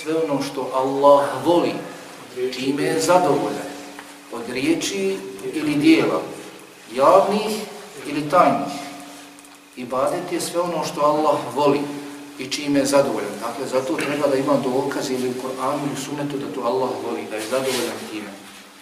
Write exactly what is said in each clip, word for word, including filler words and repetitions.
sve ono što Allah voli, čime je zadovoljan, od riječi ili dijela, javnih ili tajnih. Ibadet je sve ono što Allah voli i čime je zadovoljan. Dakle, zato treba da ima dokaz ili u Koranu ili u Sunnetu da to Allah voli, da je zadovoljan time.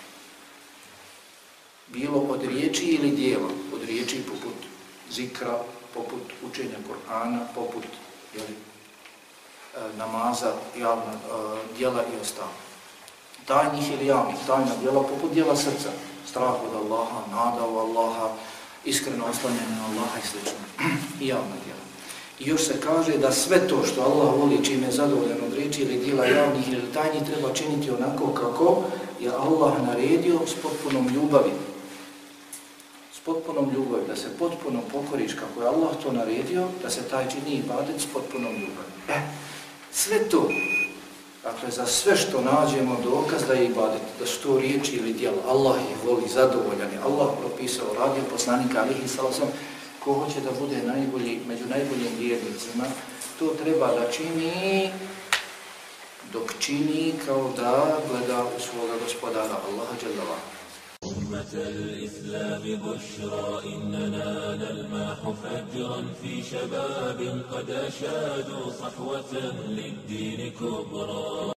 Bilo od riječi ili dijela, od riječi poput zikra, poput učenja Korana, poput jeli, namaza, javna djela i ostalo. Tajnih ili javnih, tajna djela poput djela srca, strah od Allaha, nada u Allaha, iskreno oslanjanje na Allaha i sl. I javna djela. I još se kaže da sve to što Allah voli, čime je zadovoljan od riječi ili djela javnih ili tajnih, treba činiti onako kako je Allah naredio s potpunom ljubavi. S potpunom ljubavi, da se potpuno pokoriš kako je Allah to naredio, da se taj čini ibadet s potpunom ljubavi. E, sve to, dakle za sve što nađemo dokaz da je ibadet, da su to riječi ili djela, Allah ih voli, zadovoljan je, Allah propisao, radio poslanika alihi sallam, ko hoće da bude najbolji, među najboljim vjernicima, to treba da čini dok čini kao da gleda u svoga gospodara Allaha dželle va'ala. أمة الإسلام بشرى إننا نلمح فجرا في شباب قد أشادوا صحوة للدين كبرى.